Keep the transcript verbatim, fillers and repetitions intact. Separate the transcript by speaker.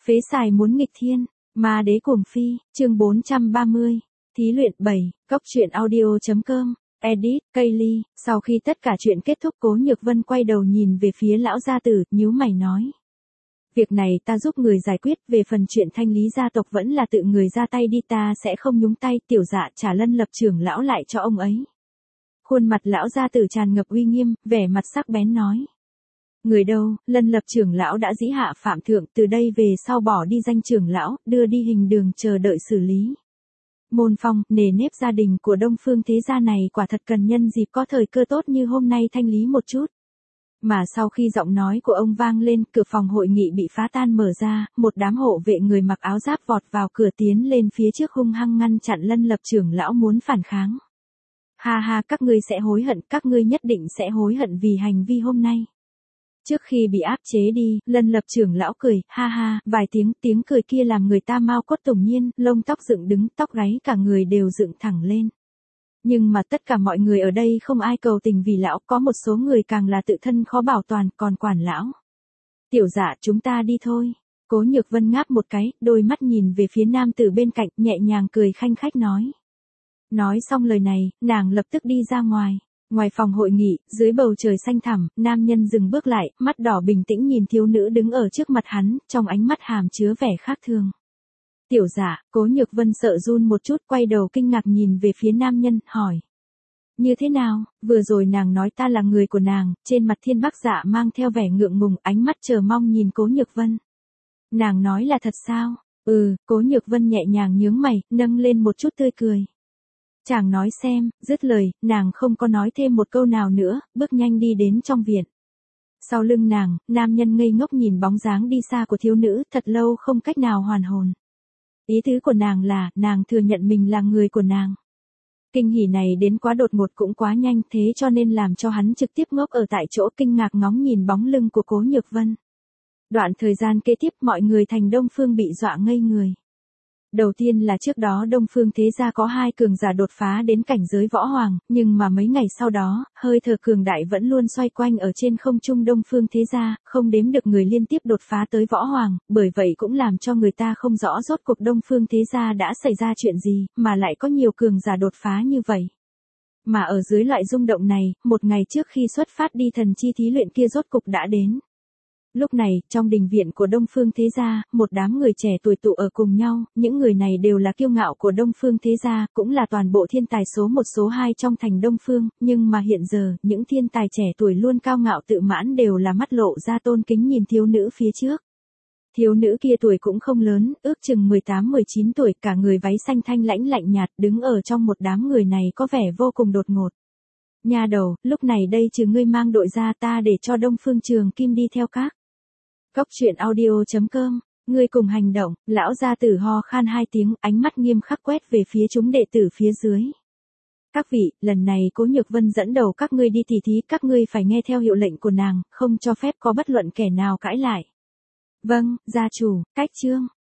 Speaker 1: Phế xài muốn nghịch thiên, ma đế cuồng phi, chương bốn trăm ba mươi. Thí luyện bảy, cốc truyện audio chấm com, edit, Kaylee. Sau khi tất cả chuyện kết thúc, Cố Nhược Vân quay đầu nhìn về phía lão gia tử, nhíu mày nói. Việc này ta giúp người giải quyết, về phần chuyện thanh lý gia tộc vẫn là tự người ra tay đi, ta sẽ không nhúng tay. Tiểu Dạ trả Lân Lập trưởng lão lại cho ông ấy. Khuôn mặt lão gia tử tràn ngập uy nghiêm, vẻ mặt sắc bén nói. Người đâu, Lân Lập trưởng lão đã dĩ hạ phạm thượng, từ đây về sau bỏ đi danh trưởng lão, đưa đi hình đường chờ đợi xử lý. Môn phong, nề nếp gia đình của Đông Phương thế gia này quả thật cần nhân dịp có thời cơ tốt như hôm nay thanh lý một chút. Mà sau khi giọng nói của ông vang lên, cửa phòng hội nghị bị phá tan mở ra, một đám hộ vệ người mặc áo giáp vọt vào cửa tiến lên phía trước hung hăng ngăn chặn Lân Lập trưởng lão muốn phản kháng. Ha ha, các ngươi sẽ hối hận, các ngươi nhất định sẽ hối hận vì hành vi hôm nay. Trước khi bị áp chế đi, Lân Lập trưởng lão cười, ha ha, vài tiếng, tiếng cười kia làm người ta mau cốt tủng nhiên, lông tóc dựng đứng, tóc gáy cả người đều dựng thẳng lên. Nhưng mà tất cả mọi người ở đây không ai cầu tình vì lão, có một số người càng là tự thân khó bảo toàn, còn quản lão. Tiểu Dạ, chúng ta đi thôi. Cố Nhược Vân ngáp một cái, đôi mắt nhìn về phía nam tử bên cạnh, nhẹ nhàng cười khanh khách nói. Nói xong lời này, nàng lập tức đi ra ngoài. Ngoài phòng hội nghị, dưới bầu trời xanh thẳm, nam nhân dừng bước lại, mắt đỏ bình tĩnh nhìn thiếu nữ đứng ở trước mặt hắn, trong ánh mắt hàm chứa vẻ khác thường. Tiểu Dạ, Cố Nhược Vân sợ run một chút, quay đầu kinh ngạc nhìn về phía nam nhân, hỏi. Như thế nào, vừa rồi nàng nói ta là người của nàng, trên mặt Thiên Bắc Dạ mang theo vẻ ngượng ngùng, ánh mắt chờ mong nhìn Cố Nhược Vân. Nàng nói là thật sao? Ừ, Cố Nhược Vân nhẹ nhàng nhướng mày, nâng lên một chút tươi cười. Chàng nói xem, dứt lời, nàng không có nói thêm một câu nào nữa, bước nhanh đi đến trong viện. Sau lưng nàng, nam nhân ngây ngốc nhìn bóng dáng đi xa của thiếu nữ, thật lâu không cách nào hoàn hồn. Ý tứ của nàng là, nàng thừa nhận mình là người của nàng. Kinh hỉ này đến quá đột ngột cũng quá nhanh, thế cho nên làm cho hắn trực tiếp ngốc ở tại chỗ, kinh ngạc ngóng nhìn bóng lưng của Cố Nhược Vân. Đoạn thời gian kế tiếp, mọi người thành Đông Phương bị dọa ngây người. Đầu tiên là trước đó Đông Phương thế gia có hai cường giả đột phá đến cảnh giới võ hoàng, nhưng mà mấy ngày sau đó, hơi thở cường đại vẫn luôn xoay quanh ở trên không trung Đông Phương thế gia, không đếm được người liên tiếp đột phá tới võ hoàng, bởi vậy cũng làm cho người ta không rõ rốt cuộc Đông Phương thế gia đã xảy ra chuyện gì, mà lại có nhiều cường giả đột phá như vậy. Mà ở dưới loại rung động này, một ngày trước khi xuất phát đi thần chi thí luyện kia rốt cục đã đến. Lúc này, trong đình viện của Đông Phương thế gia, một đám người trẻ tuổi tụ ở cùng nhau, những người này đều là kiêu ngạo của Đông Phương thế gia, cũng là toàn bộ thiên tài số một số hai trong thành Đông Phương, nhưng mà hiện giờ, những thiên tài trẻ tuổi luôn cao ngạo tự mãn đều là mắt lộ ra tôn kính nhìn thiếu nữ phía trước. Thiếu nữ kia tuổi cũng không lớn, ước chừng mười tám mười chín tuổi, cả người váy xanh thanh lãnh lạnh nhạt, đứng ở trong một đám người này có vẻ vô cùng đột ngột. Nha đầu, lúc này đây trừ ngươi mang đội ra, ta để cho Đông Phương Trường Kim đi theo các. Cốc truyện audio chấm com, ngươi cùng hành động, lão gia tử ho khan hai tiếng, ánh mắt nghiêm khắc quét về phía chúng đệ tử phía dưới. Các vị, lần này Cố Nhược Vân dẫn đầu các ngươi đi tỉ thí, các ngươi phải nghe theo hiệu lệnh của nàng, không cho phép có bất luận kẻ nào cãi lại. Vâng, gia chủ, cách chương.